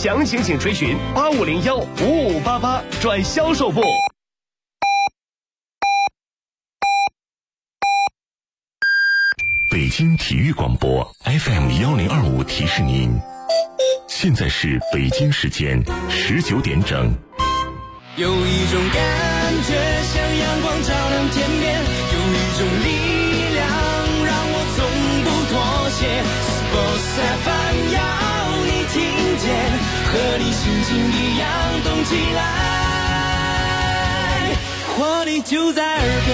详情请垂询8501-5588转销售部。 北京体育广播 FM1025提示您，现在是北京时间19点整。 有一种感觉像阳光照亮天边，有一种力量让我从不妥协。Sports FM 要你听见，和你心情一样动起来，活力就在耳边。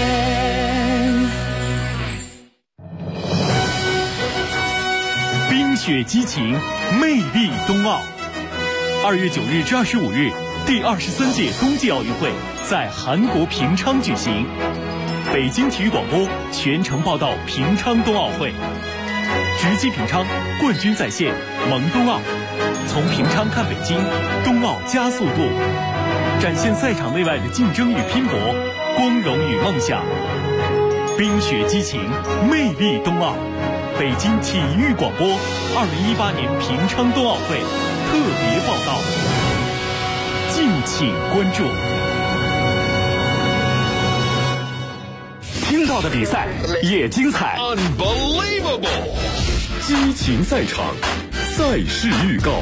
冰雪激情，魅力冬奥。2月9日至25日，第23届冬季奥运会在韩国平昌举行。北京体育广播全程报道平昌冬奥会，直击平昌，冠军在线，萌冬奥。从平昌看北京，冬奥加速度，展现赛场内外的竞争与拼搏，光荣与梦想。冰雪激情，魅力冬奥。北京体育广播2018年平昌冬奥会特别报道，敬请关注。听到的比赛也精彩 Unbelievable， 激情赛场，赛事预告。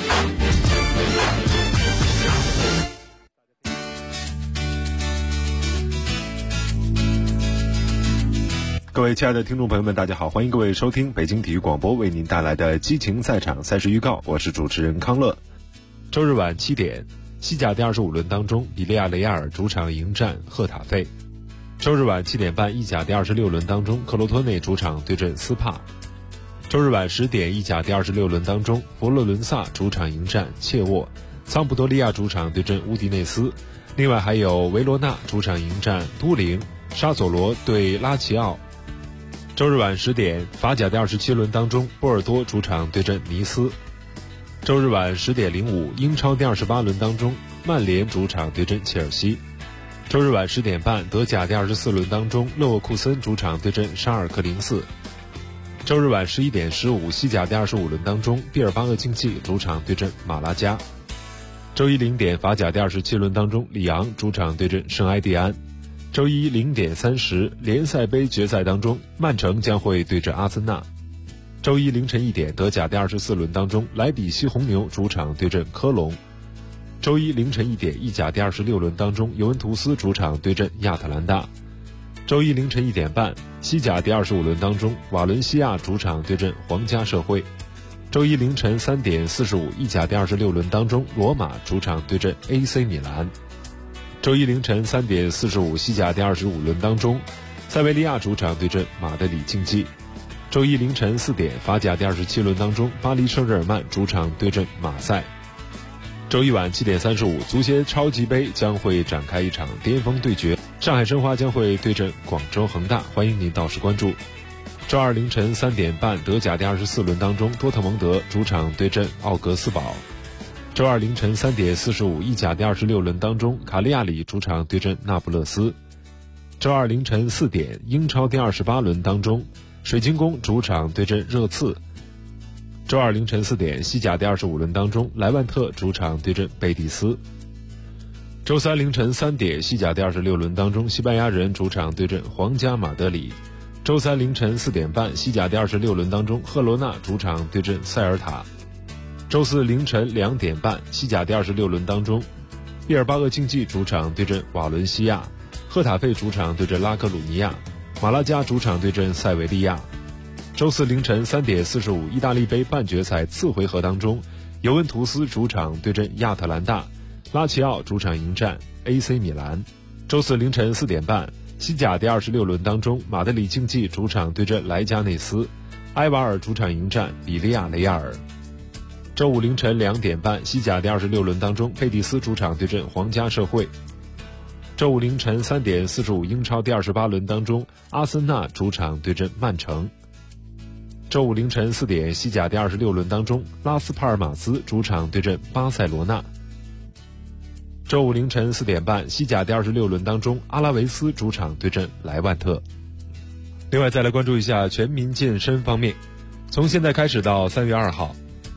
各位亲爱的听众朋友们，大家好，欢迎各位收听北京体育广播为您带来的激情赛场赛事预告，我是主持人康乐。 周日晚7点，西甲第25轮当中，比利亚雷亚尔主场迎战赫塔费。周日晚7点半，意甲第26轮当中，克罗托内主场对阵斯帕。周日晚10点，意甲第26轮当中，佛罗伦萨主场迎战切沃，桑普多利亚主场对阵乌迪内斯。另外还有维罗纳主场迎战都灵，沙索罗对拉齐奥。周日晚10点，法甲第27轮当中，波尔多主场对阵尼斯。周日晚10点05，英超第28轮当中，曼联主场对阵切尔西。周日晚10点半，德甲第24轮当中，勒沃库森主场对阵沙尔克零四。周日晚11点15，西甲第25轮当中，毕尔巴鄂竞技主场对阵马拉加。周一0点，法甲第27轮当中，里昂主场对阵圣埃蒂安。周一0点30，联赛杯决赛当中，曼城将会对阵阿森纳。周一凌晨1点，德甲第24轮当中，莱比锡红牛主场对阵科隆。周一凌晨1点，意甲第26轮当中，尤文图斯主场对阵亚特兰大。周一凌晨1点半，西甲第25轮当中，瓦伦西亚主场对阵皇家社会。周一凌晨3点45，意甲第26轮当中，罗马主场对阵 AC 米兰。周一凌晨3点45，西甲第25轮当中，塞维利亚主场对阵马德里竞技。周一凌晨4点，法甲第27轮当中，巴黎圣日耳曼主场对阵马赛。周一晚7点35，足协超级杯将会展开一场巅峰对决，上海申花将会对阵广州恒大，欢迎您到时关注。周二凌晨3点半，德甲第24轮当中，多特蒙德主场对阵奥格斯堡。周二凌晨3点45，意甲第26轮当中，卡利亚里主场对阵那不勒斯。周二凌晨4点，英超第28轮当中，水晶宫主场对阵热刺。周二凌晨4点，西甲第25轮当中，莱万特主场对阵贝蒂斯。周三凌晨3点，西甲第26轮当中，西班牙人主场对阵皇家马德里。周三凌晨4点半，西甲第26轮当中，赫罗纳主场对阵塞尔塔。周四凌晨2点半，西甲第26轮当中，毕尔巴鄂竞技主场对阵瓦伦西亚，赫塔费主场对阵拉科鲁尼亚，马拉加主场对阵塞维利亚。周四凌晨3点45，意大利杯半决赛次回合当中，尤文图斯主场对阵亚特兰大，拉齐奥主场迎战 AC 米兰。周四凌晨4点半，西甲第26轮当中，马德里竞技主场对阵莱加内斯，埃瓦尔主场迎战比利亚雷亚尔。周五凌晨2点半，西甲第26轮当中，贝蒂斯主场对阵皇家社会。周五凌晨3点45，英超第28轮当中，阿森纳主场对阵曼城。周五凌晨4点，西甲第26轮当中，拉斯帕尔马斯主场对阵巴塞罗那。周五凌晨4点半，西甲第26轮当中，阿拉维斯主场对阵莱万特。另外再来关注一下全民健身方面，从现在开始到3月2号，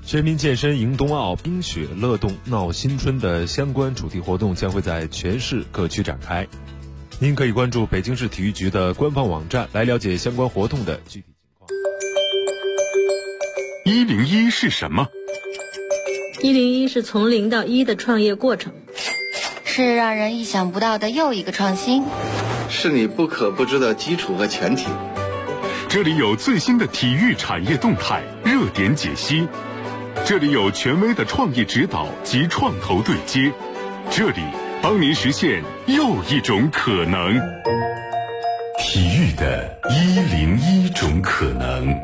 全民健身迎冬奥，冰雪乐动闹新春的相关主题活动将会在全市各区展开。您可以关注北京市体育局的官方网站来了解相关活动的具体情况。 101是什么 ？101是从0到1的创业过程， 是让人意想不到的又一个创新， 是你不可不知的基础和前提。 这里有最新的体育产业动态、热点解析，这里有权威的创业指导及创投对接，这里帮您实现又一种可能。体育的101种可能。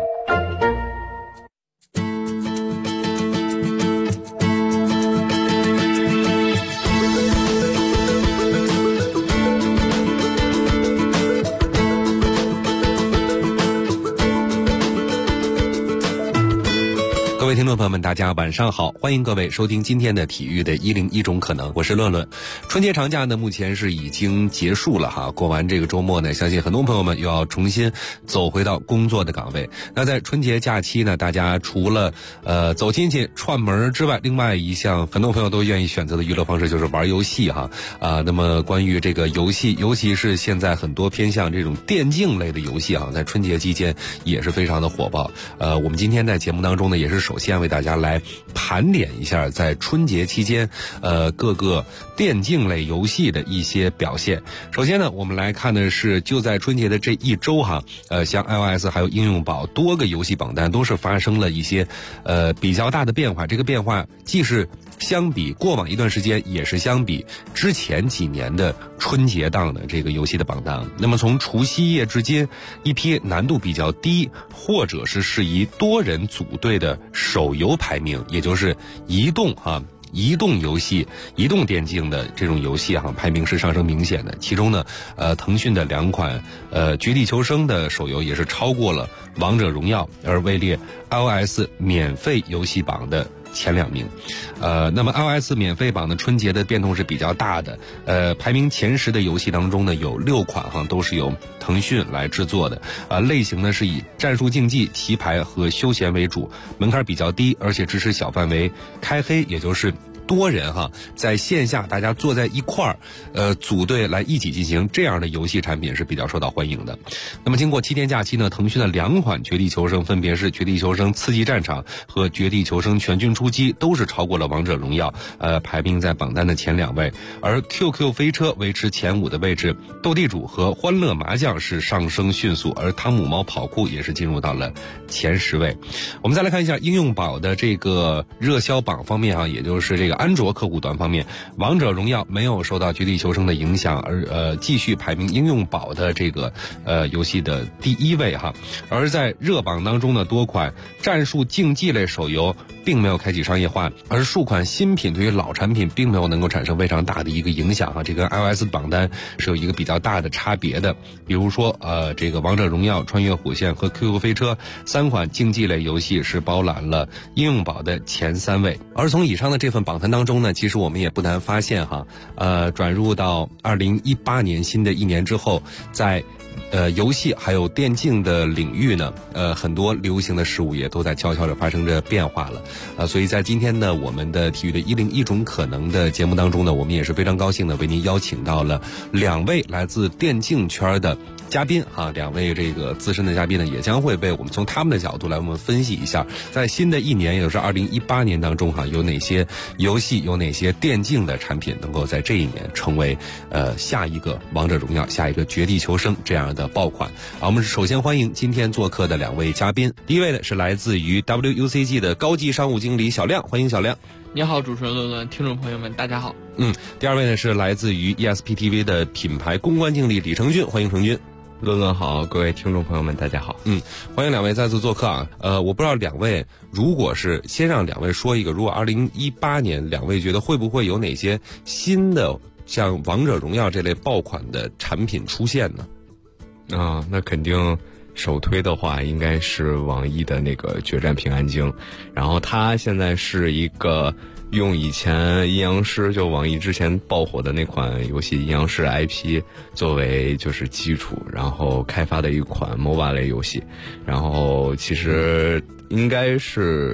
各位听众朋友们，大家晚上好，欢迎各位收听今天的体育的101种可能，我是乐乐。春节长假呢，目前是已经结束了哈，过完这个周末呢，相信很多朋友们又要重新走回到工作的岗位。那在春节假期呢，大家除了走亲戚串门之外，另外一项很多朋友都愿意选择的娱乐方式就是玩游戏哈。那么关于这个游戏，尤其是现在很多偏向这种电竞类的游戏啊，在春节期间也是非常的火爆。我们今天在节目当中呢，也是首先为大家来盘点一下在春节期间各个电竞类游戏的一些表现。首先呢，我们来看的是就在春节的这一周哈，像 iOS 还有应用宝多个游戏榜单都是发生了一些比较大的变化。这个变化既是相比过往一段时间，也是相比之前几年的春节档的这个游戏的榜单。那么从除夕夜至今，一批难度比较低或者是适宜多人组队的手游排名，也就是移动游戏、移动电竞的这种游戏哈，排名是上升明显的。其中呢，腾讯的2款绝地求生的手游也是超过了王者荣耀，而位列 iOS 免费游戏榜的前2名。那么 iOS 免费榜的春节的变动是比较大的。排名前10的游戏当中呢，有6款哈都是由腾讯来制作的。类型呢是以战术竞技、棋牌和休闲为主，门槛比较低，而且支持小范围开黑，也就是多人哈，在线下大家坐在一块儿，组队来一起进行这样的游戏产品是比较受到欢迎的。那么经过7天假期呢，腾讯的2款绝地求生分别是绝地求生刺激战场和绝地求生全军出击，都是超过了王者荣耀，排名在榜单的前2位。而 QQ 飞车维持前5的位置，斗地主和欢乐麻将是上升迅速，而汤姆猫跑酷也是进入到了前10位。我们再来看一下应用宝的这个热销榜方面啊，也就是这个安卓客户端方面，王者荣耀没有受到绝地求生的影响，而继续排名应用宝的这个游戏的第1位哈。而在热榜当中呢，多款战术竞技类手游并没有开启商业化，而数款新品对于老产品并没有能够产生非常大的一个影响哈。这个 iOS 榜单是有一个比较大的差别的，比如说这个王者荣耀、穿越火线和 QQ 飞车3款竞技类游戏是包揽了应用宝的前3位。而从以上的这份榜单当中呢，其实我们也不难发现哈，转入到2018年新的一年之后，在游戏还有电竞的领域呢，很多流行的事物也都在悄悄地发生着变化了，所以在今天呢，我们的体育的101种可能的节目当中呢，我们也是非常高兴的为您邀请到了2位来自电竞圈的嘉宾哈，2位这个资深的嘉宾呢，也将会为我们从他们的角度来我们分析一下，在新的一年，也就是2018年当中哈，有哪些游戏、有哪些电竞的产品能够在这一年成为下一个王者荣耀、下一个绝地求生这样的爆款。我们首先欢迎今天做客的2位嘉宾，第一位呢是来自于 WUCG 的高级商务经理小亮，欢迎小亮。 你好，主持人乐乐，听众朋友们，大家好。 第2位呢是来自于 ESPTV 的品牌公关经理李成军，欢迎成军。 乐乐好，各位听众朋友们，大家好。 欢迎2位再次做客啊。我不知道2位，如果是先让2位说一个，如果2018年2位觉得会不会有哪些新的像王者荣耀这类爆款的产品出现呢？ 那肯定首推的话应该是网易的那个决战平安京，然后它现在是一个用以前阴阳师就网易之前爆火的那款游戏阴阳师 IP 作为就是基础，然后开发的一款 MOBA 类游戏，然后其实应该是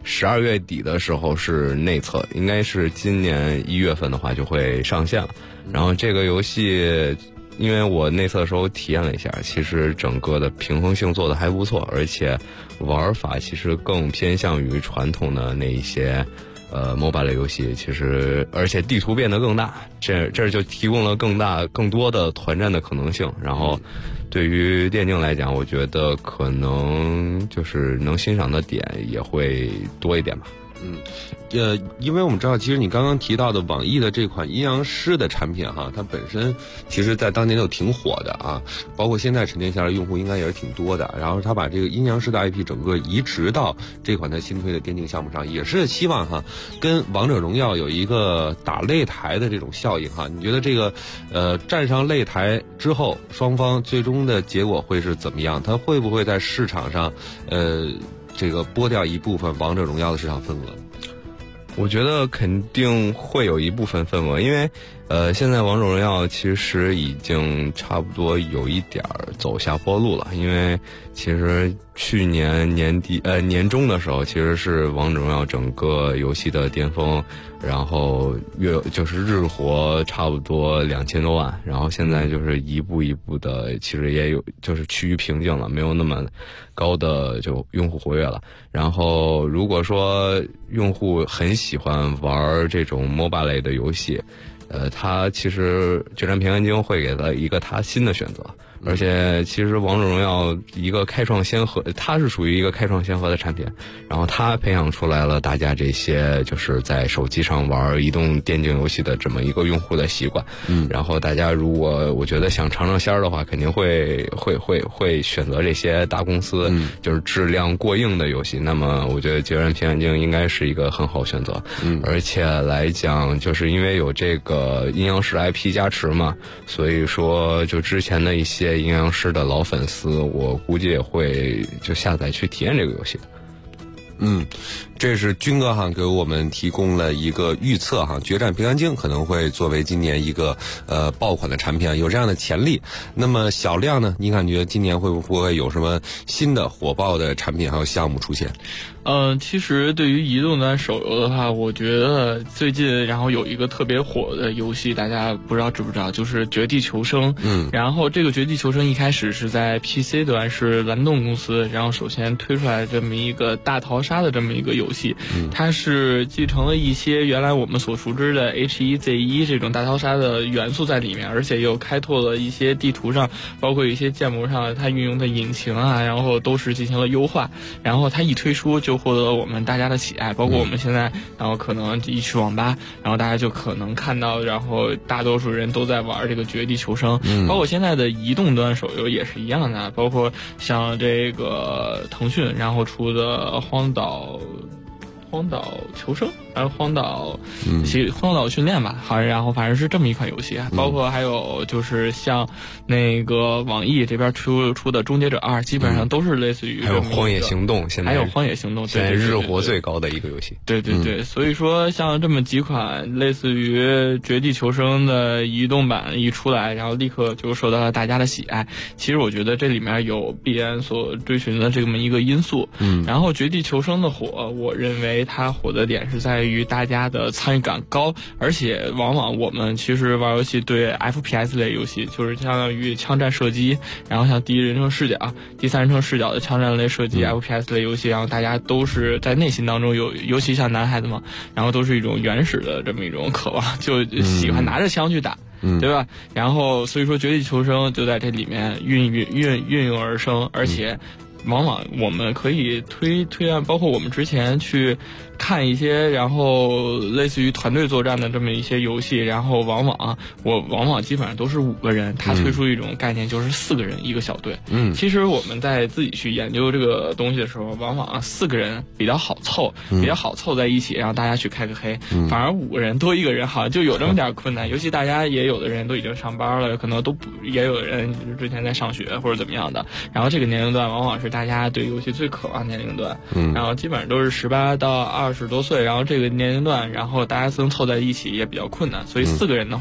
12月底的时候是内测，应该是今年1月份的话就会上线了。然后这个游戏，因为我内测的时候体验了一下，其实整个的平衡性做得还不错，而且玩法其实更偏向于传统的那一些MOBA 类游戏，其实而且地图变得更大，这就提供了更多的团战的可能性。然后对于电竞来讲，我觉得可能就是能欣赏的点也会多一点吧。 因为我们知道，其实你刚刚提到的网易的这款阴阳师的产品哈，它本身其实在当年就挺火的啊，包括现在沉淀下来的用户应该也是挺多的。然后他把这个阴阳师的 IP 整个移植到这款他新推的电竞项目上，也是希望哈跟王者荣耀有一个打擂台的这种效应哈。你觉得这个站上擂台之后，双方最终的结果会是怎么样？它会不会在市场上这个剥掉一部分王者荣耀的市场份额？ 我觉得肯定会有一部分份额，因为现在王者荣耀其实已经差不多有一点走下坡路了，因为其实去年年中的时候，其实是王者荣耀整个游戏的巅峰，然后就是日活差不多2000多万，然后现在就是一步一步的，其实也有就是趋于平静了，没有那么高的就用户活跃了。然后如果说用户很喜欢玩这种 MOBA 类的游戏，他其实决战平安京会给他一个他新的选择。而且其实王者荣耀一个开创先河，它是属于一个开创先河的产品，然后它培养出来了大家这些就是在手机上玩移动电竞游戏的这么一个用户的习惯。然后大家如果我觉得想尝尝鲜儿的话，肯定会选择这些大公司就是质量过硬的游戏。那么我觉得决战平安京应该是一个很好选择。而且来讲，就是因为有这个阴阳师 IP 加持嘛，所以说就之前的一些阴阳师的老粉丝，我估计也会就下载去体验这个游戏的。 这是军哥哈给我们提供了一个预测哈，决战平安京可能会作为今年一个爆款的产品，有这样的潜力。那么小亮呢，你感觉今年会不会有什么新的火爆的产品还有项目出现？ 其实对于移动端手游的话，我觉得最近然后有一个特别火的游戏，大家不知道知不知道，就是绝地求生。然后这个绝地求生一开始是在 PC 端，是蓝洞公司然后首先推出来这么一个大逃杀的这么一个游戏。它是继承了一些原来我们所熟知的 H1Z1 这种大逃杀的元素在里面，而且又开拓了一些地图上包括一些建模上它运用的引擎啊，然后都是进行了优化。然后它一推出就获得了我们大家的喜爱，包括我们现在然后可能一去网吧，然后大家就可能看到然后大多数人都在玩这个绝地求生。包括现在的移动端手游也是一样的，包括像这个腾讯然后出的荒岛求生，然后荒岛训练吧，好像然后反正是这么一款游戏。包括还有就是像那个网易这边出的终结者2，基本上都是类似于还有荒野行动，现在还有荒野行动， 现在日活最高的一个游戏。 对，所以说像这么几款类似于绝地求生的移动版一出来，然后立刻就受到了大家的喜爱。其实我觉得这里面有必然所追寻的这么一个因素。然后绝地求生的火，我认为它火的点是在于大家的参与感高，而且往往我们其实玩游戏对 FPS 类游戏，就是相当于枪战射击，然后像第一人称视角、第三人称视角的枪战类射击 FPS 类游戏，然后大家都是在内心当中尤其像男孩子嘛，然后都是一种原始的这么一种渴望，就喜欢拿着枪去打。对吧？然后所以说绝地求生就在这里面运用而生，而且往往我们可以推断，包括我们之前去看一些然后类似于团队作战的这么一些游戏，然后往往基本上都是5个人，他推出一种概念就是4个人一个小队。其实我们在自己去研究这个东西的时候，往往4个人比较好凑在一起，然后大家去开个黑。反而5个人多1个人好像就有这么点困难，尤其大家也有的人都已经上班了，可能都也有人之前在上学或者怎么样的，然后这个年龄段往往是大家对游戏最渴望年龄段。然后基本上都是18到20多岁，然后这个年龄段，然后大家能凑在一起也比较困难，所以4个人的话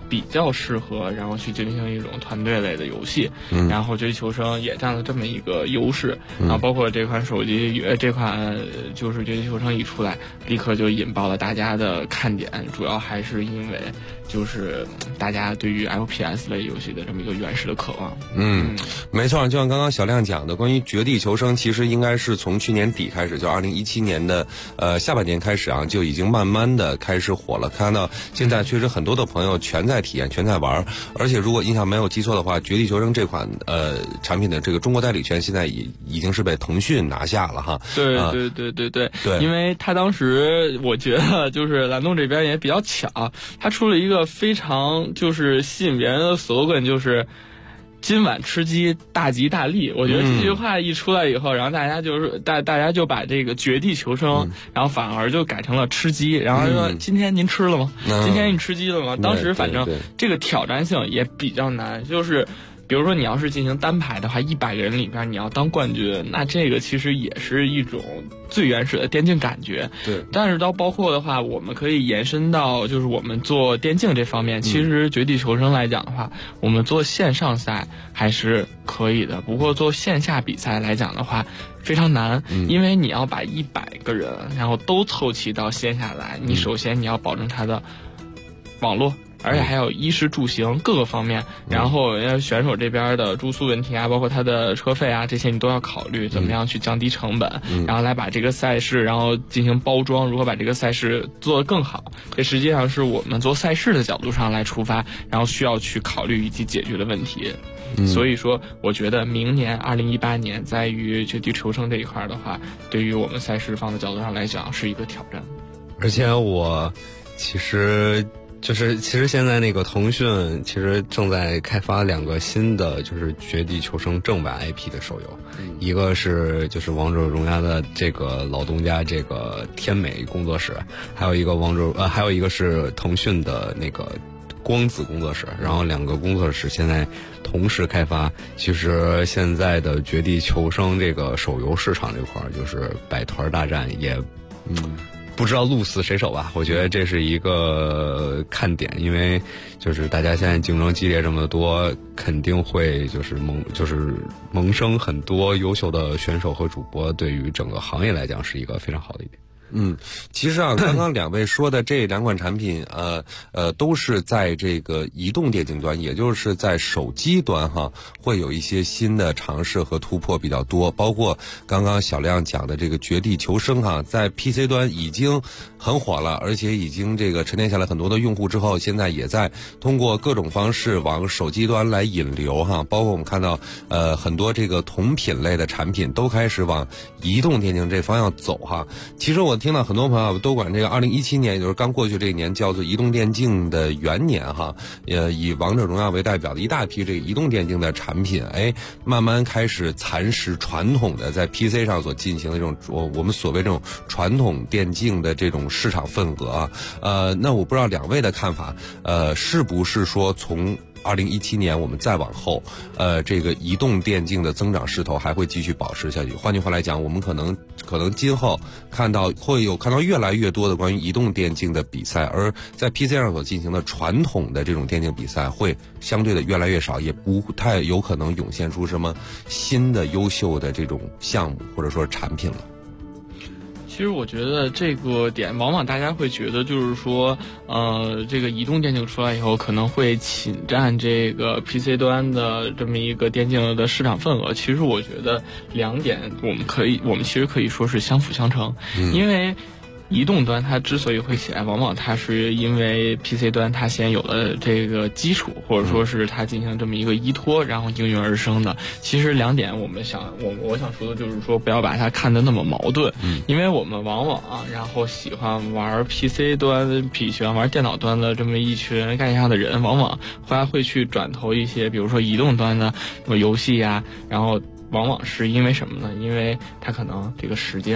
比较适合然后去进行一种团队类的游戏，然后绝地求生也占了这么一个优势，然后包括这款手机这款就是绝地求生一出来，立刻就引爆了大家的看点，主要还是因为就是大家对于 FPS 类游戏的这么一个原始的渴望。 没错，就像刚刚小亮讲的，关于绝地求生，其实应该是从去年底开始，就2017年的下半年开始啊，就已经慢慢的开始火了。看到现在确实很多的朋友全在体验，全在玩，而且如果印象没有记错的话，绝地求生这款产品的这个中国代理权现在已经是被腾讯拿下了哈。 对，因为他当时我觉得就是蓝洞这边也比较巧，他出了一个非常就是吸引别人的 slogan， 就是今晚吃鸡大吉大利。我觉得这句话一出来以后，然后大家就把这个绝地求生，然后反而就改成了吃鸡，然后说今天您吃了吗？今天你吃鸡了吗？当时反正这个挑战性也比较难，就是比如说你要是进行单排的话，100个人里边你要当冠军，那这个其实也是一种最原始的电竞感觉。 对， 但是到包括的话，我们可以延伸到就是我们做电竞这方面，其实绝地求生来讲的话，我们做线上赛还是可以的，不过做线下比赛来讲的话非常难，因为你要把100个人然后都凑齐到线下来，你首先你要保证它的网络，而且还有衣食住行各个方面，然后选手这边的住宿问题啊，包括他的车费啊，这些你都要考虑，怎么样去降低成本，然后来把这个赛事然后进行包装，如何把这个赛事做得更好，这实际上是我们做赛事的角度上来出发，然后需要去考虑以及解决的问题。所以说我觉得明年2018年在于绝地求生这一块的话，对于我们赛事方的角度上来讲是一个挑战。 而且我其实现在那个腾讯其实正在开发2个新的就是绝地求生正版 IP 的手游，一个是就是王者荣耀的这个老东家这个天美工作室，还有一个是腾讯的那个光子工作室，然后2个工作室现在同时开发。其实现在的绝地求生这个手游市场这块就是百团大战也不知道鹿死谁手吧，我觉得这是一个看点，因为就是大家现在竞争激烈这么多，肯定会就是萌生很多优秀的选手和主播，对于整个行业来讲是一个非常好的一点。 其实啊，刚刚2位说的这2款产品，都是在这个移动电竞端，也就是在手机端哈，会有一些新的尝试和突破比较多。包括刚刚小亮讲的这个绝地求生哈，在 PC 端已经很火了，而且已经这个沉淀下来很多的用户之后，现在也在通过各种方式往手机端来引流哈。包括我们看到很多这个同品类的产品都开始往移动电竞这方向走哈。其实我听到很多朋友都管这个2017年，也就是刚过去这一年叫做移动电竞的元年哈，以王者荣耀为代表的一大批这个移动电竞的产品，慢慢开始蚕食传统的在 PC 上所进行的这种我们所谓这种传统电竞的这种市场份额啊。那我不知道2位的看法，是不是说从2017年我们再往后，这个移动电竞的增长势头还会继续保持下去。换句话来讲，我们可能今后看到越来越多的关于移动电竞的比赛，而在 PC 上所进行的传统的这种电竞比赛会相对的越来越少，也不太有可能涌现出什么新的优秀的这种项目或者说产品了。 其实我觉得这个点往往大家会觉得就是说这个移动电竞出来以后可能会侵占这个 PC 端的这么一个电竞的市场份额。其实我觉得2点我们其实可以说是相辅相成，因为移动端它之所以会起来，往往它是因为 PC 端它先有了这个基础，或者说是它进行这么一个依托，然后应运而生的。其实2点我想说的就是说，不要把它看得那么矛盾，因为我们往往然后喜欢玩 PC 端比喜欢玩电脑端的这么一群概念上的人，往往会去转投一些比如说移动端的什么游戏呀，然后往往是因为什么呢？因为它可能这个时间，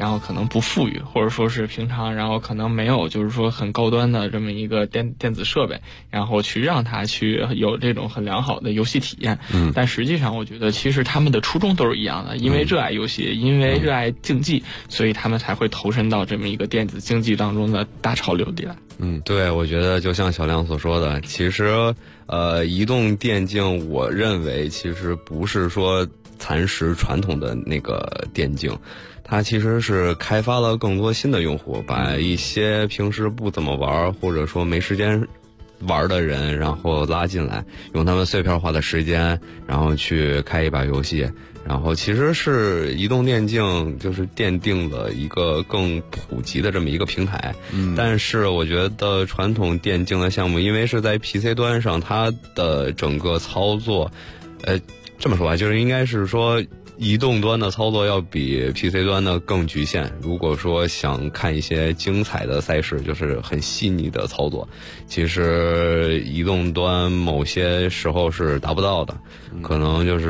然后可能不富裕，或者说是平常，然后可能没有就是说很高端的这么一个电子设备，然后去让他去有这种很良好的游戏体验。但实际上我觉得其实他们的初衷都是一样的，因为热爱游戏，因为热爱竞技，所以他们才会投身到这么一个电子竞技当中的大潮流里来。 对，我觉得就像小亮所说的，其实移动电竞我认为其实不是说蚕食传统的那个电竞，它其实是开发了更多新的用户，把一些平时不怎么玩或者说没时间玩的人然后拉进来，用他们碎片化的时间然后去开一把游戏，然后其实是移动电竞就是奠定了一个更普及的这么一个平台。但是我觉得传统电竞的项目因为是在 PC 端上，它的整个操作这么说吧，就是应该是说移动端的操作要比 PC 端的更局限。如果说想看一些精彩的赛事，就是很细腻的操作，其实移动端某些时候是达不到的，可能就是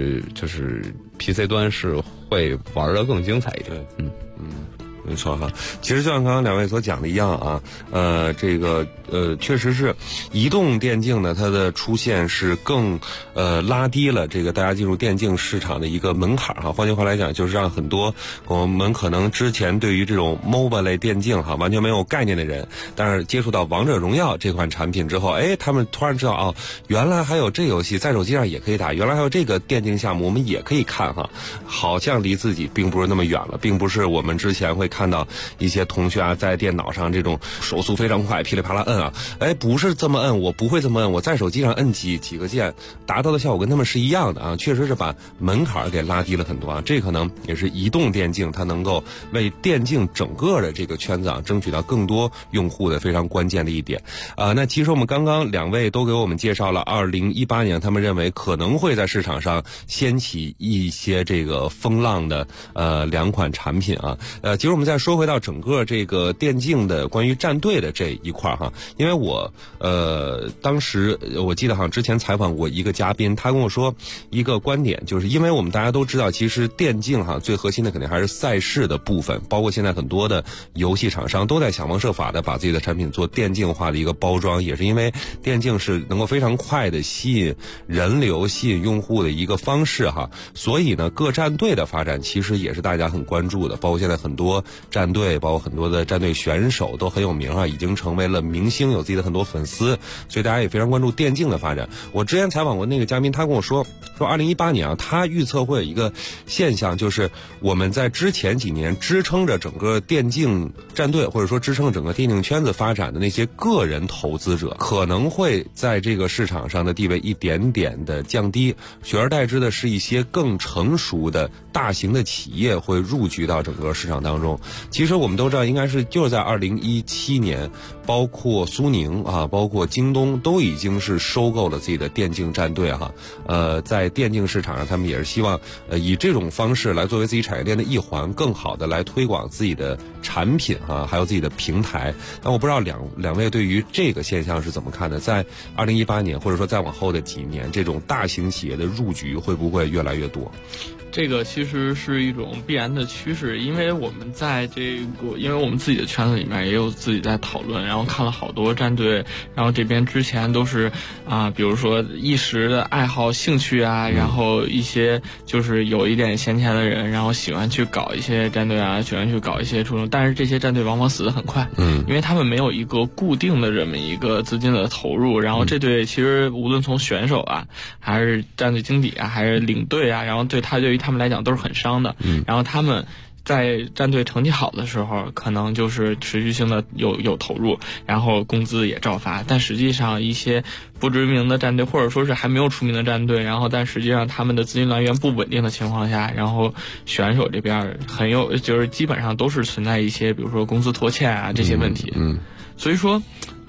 PC 端是会玩得更精彩一点。 没错哈，其实就像刚刚两位所讲的一样啊，这个确实是移动电竞呢，它的出现是更拉低了这个大家进入电竞市场的一个门槛哈。换句话来讲，就是让很多我们可能之前对于这种 MOBA 类电竞哈完全没有概念的人，但是接触到王者荣耀这款产品之后，他们突然知道哦，原来还有这游戏在手机上也可以打，原来还有这个电竞项目我们也可以看哈，好像离自己并不是那么远了，并不是我们之前会看到一些同学啊在电脑上这种手速非常快噼里啪啦摁啊，不是这么摁，我不会这么摁，我在手机上摁几个键达到的效果跟他们是一样的啊，确实是把门槛给拉低了很多啊，这可能也是移动电竞它能够为电竞整个的这个圈子啊争取到更多用户的非常关键的一点啊。那其实我们刚刚两位都给我们介绍了2018年他们认为可能会在市场上掀起一些这个风浪的两款产品啊。其实我们再说回到整个这个电竞的关于战队的这一块哈，因为我当时我记得好像之前采访过一个嘉宾，他跟我说一个观点，就是因为我们大家都知道，其实电竞哈最核心的肯定还是赛事的部分，包括现在很多的游戏厂商都在想方设法的把自己的产品做电竞化的一个包装，也是因为电竞是能够非常快的吸引人流、吸引用户的一个方式哈，所以呢各战队的发展其实也是大家很关注的，包括现在很多战队，包括很多的战队选手都很有名啊，已经成为了明星，有自己的很多粉丝，所以大家也非常关注电竞的发展。我之前采访过那个嘉宾，他跟我说2018年啊，他预测会有一个现象，就是我们在之前几年支撑着整个电竞战队，或者说支撑整个电竞圈子发展的那些个人投资者，可能会在这个市场上的地位一点点的降低，取而代之的是一些更成熟的大型的企业会入局到整个市场当中。其实我们都知道，应该是就是在2017年，包括苏宁啊，包括京东都已经是收购了自己的电竞战队哈。在电竞市场上，他们也是希望以这种方式来作为自己产业链的一环，更好的来推广自己的产品啊，还有自己的平台。那我不知道两位对于这个现象是怎么看的？在2018年或者说再往后的几年，这种大型企业的入局会不会越来越多？ 这个其实是一种必然的趋势，因为我们在因为我们自己的圈子里面也有自己在讨论，然后看了好多战队，然后这边之前都是比如说一时的爱好兴趣啊，然后一些就是有一点闲钱的人，然后喜欢去搞一些战队啊，喜欢去搞一些初衷，但是这些战队往往死得很快，因为他们没有一个固定的这么一个资金的投入，然后这队其实无论从选手啊，还是战队经理啊，还是领队啊，然后对于他们来讲都是很伤的，然后他们在战队成绩好的时候，可能就是持续性的有投入，然后工资也照发。但实际上一些不知名的战队，或者说是还没有出名的战队，然后但实际上他们的资金来源不稳定的情况下，然后选手这边就是基本上都是存在一些，比如说工资拖欠啊这些问题。所以说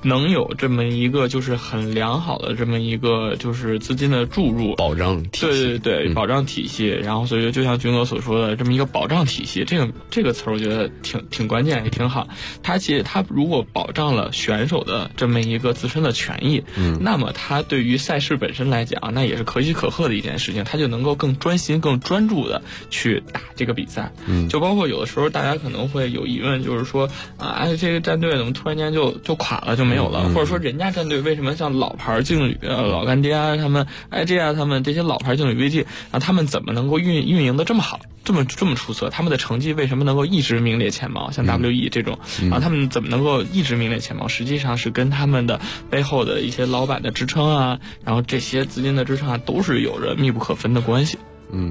能有这么一个就是很良好的这么一个就是资金的注入保障体系， 对对对，保障体系。然后所以就像军哥所说的这么一个保障体系，这个词儿我觉得挺关键也挺好。它其实它如果保障了选手的这么一个自身的权益，那么它对于赛事本身来讲，那也是可喜可贺的一件事情，它就能够更专心、更专注的去打这个比赛。就包括有的时候大家可能会有疑问，就是说这个战队怎么突然间就垮了，就没有了，或者说人家战队为什么像老牌劲旅老干爹啊，他们他们这些老牌劲旅 VG 啊，他们怎么能够运营的这么好，这么出色？他们的成绩为什么能够一直名列前茅？像 WE 这种他们怎么能够一直名列前茅？实际上是跟他们的背后的一些老板的支撑啊，然后这些资金的支撑啊，都是有着密不可分的关系。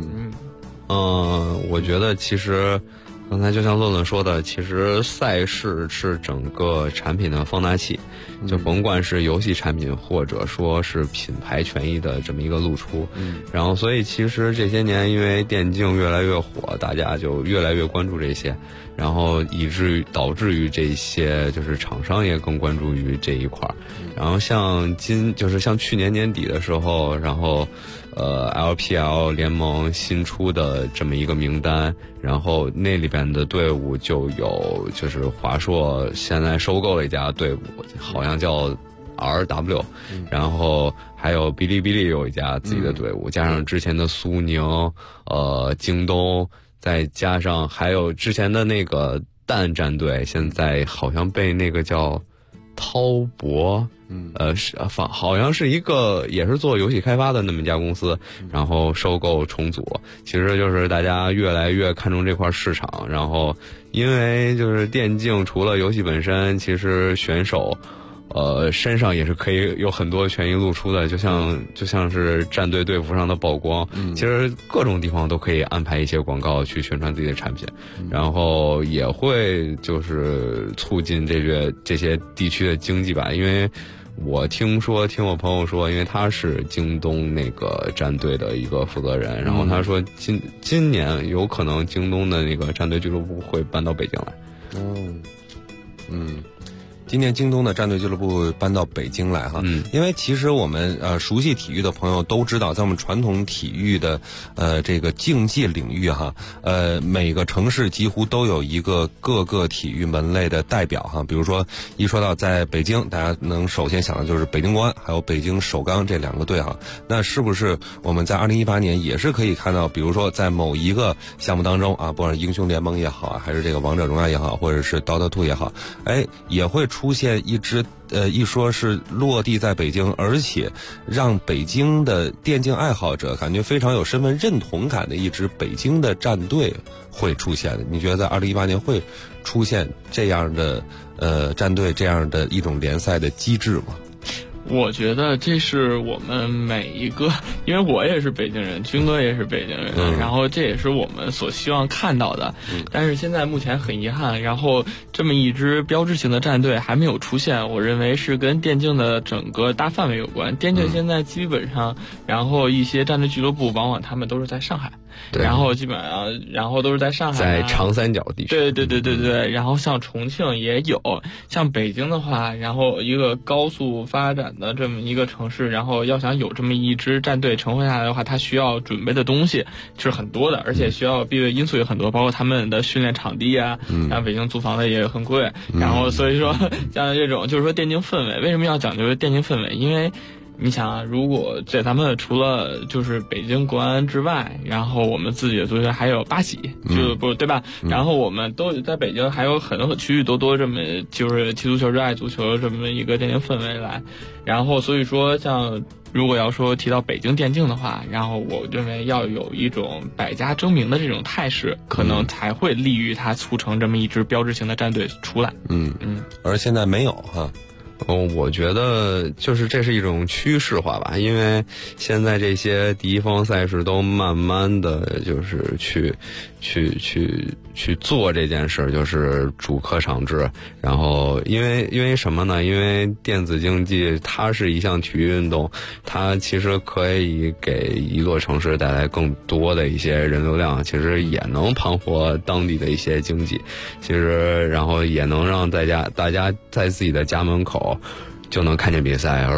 我觉得其实刚才就像乐乐说的，其实赛事是整个产品的放大器，就甭管是游戏产品或者说是品牌权益的这么一个露出。然后所以其实这些年因为电竞越来越火，大家就越来越关注这些，然后导致于这些就是厂商也更关注于这一块。然后像去年年底的时候，然后LPL 联盟新出的这么一个名单，然后那里边的队伍就有就是华硕现在收购了一家队伍，好像叫 RW，然后还有哔哩哔哩有一家自己的队伍，加上之前的苏宁、京东，再加上还有之前的那个蛋战队，现在好像被那个叫滔博，好像是一个也是做游戏开发的那么一家公司，然后收购重组。其实就是大家越来越看重这块市场，然后因为就是电竞除了游戏本身，其实选手身上也是可以有很多权益露出的，就像是战队队服上的曝光，其实各种地方都可以安排一些广告去宣传自己的产品，然后也会就是促进这些地区的经济吧。因为我听我朋友说，因为他是京东那个战队的一个负责人，然后他说今年有可能京东的那个战队俱乐部会搬到北京来。 今年京东的战队俱乐部搬到北京来哈，因为其实我们熟悉体育的朋友都知道，在我们传统体育的这个竞技领域哈，每个城市几乎都有一个各个体育门类的代表哈。比如说一说到在北京，大家能首先想的就是北京国安还有北京首钢这两个队哈。那是不是我们在2018年也是可以看到，比如说在某一个项目当中啊，不管是英雄联盟也好啊，还是这个王者荣耀也好，或者是 Dota 2也好，也会出现一支一说是落地在北京，而且让北京的电竞爱好者感觉非常有身份认同感的一支北京的战队会出现。你觉得在2018年会出现这样的战队这样的一种联赛的机制吗？ 我觉得这是我们每一个，因为我也是北京人，军哥也是北京人，然后这也是我们所希望看到的。但是现在目前很遗憾，然后这么一支标志性的战队还没有出现，我认为是跟电竞的整个大范围有关。电竞现在基本上，然后一些战队俱乐部往往他们都是在上海。然后基本上，然后都是在上海， 在长三角地区。 对。然后像重庆也有，像北京的话，然后一个高速发展的这么一个城市，然后要想有这么一支战队成活下来的话，它需要准备的东西是很多的，而且需要必备因素也很多，包括他们的训练场地啊，然后北京租房的也很贵，然后所以说像这种就是说电竞氛围，为什么要讲究电竞氛围？因为你想啊，如果在咱们除了就是北京国安之外，然后我们自己的足球还有巴西俱乐部，对吧？然后我们都在北京还有很多许许多多这么就是踢足球热爱足球这么一个电竞氛围来，然后所以说像如果要说提到北京电竞的话，然后我认为要有一种百家争鸣的这种态势，可能才会利于它促成这么一支标志性的战队出来。 而现在没有哈。 我觉得就是这是一种趋势化吧，因为现在这些第一方赛事都慢慢的就是去做这件事，就是主客场制。然后因为什么呢？因为电子竞技它是一项体育运动，它其实可以给一座城市带来更多的一些人流量，其实也能盘活当地的一些经济，其实然后也能让大家在自己的家门口手就能看见比赛。